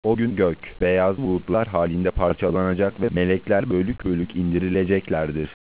O gün gök, beyaz bulutlar halinde parçalanacak ve melekler bölük bölük indirileceklerdir.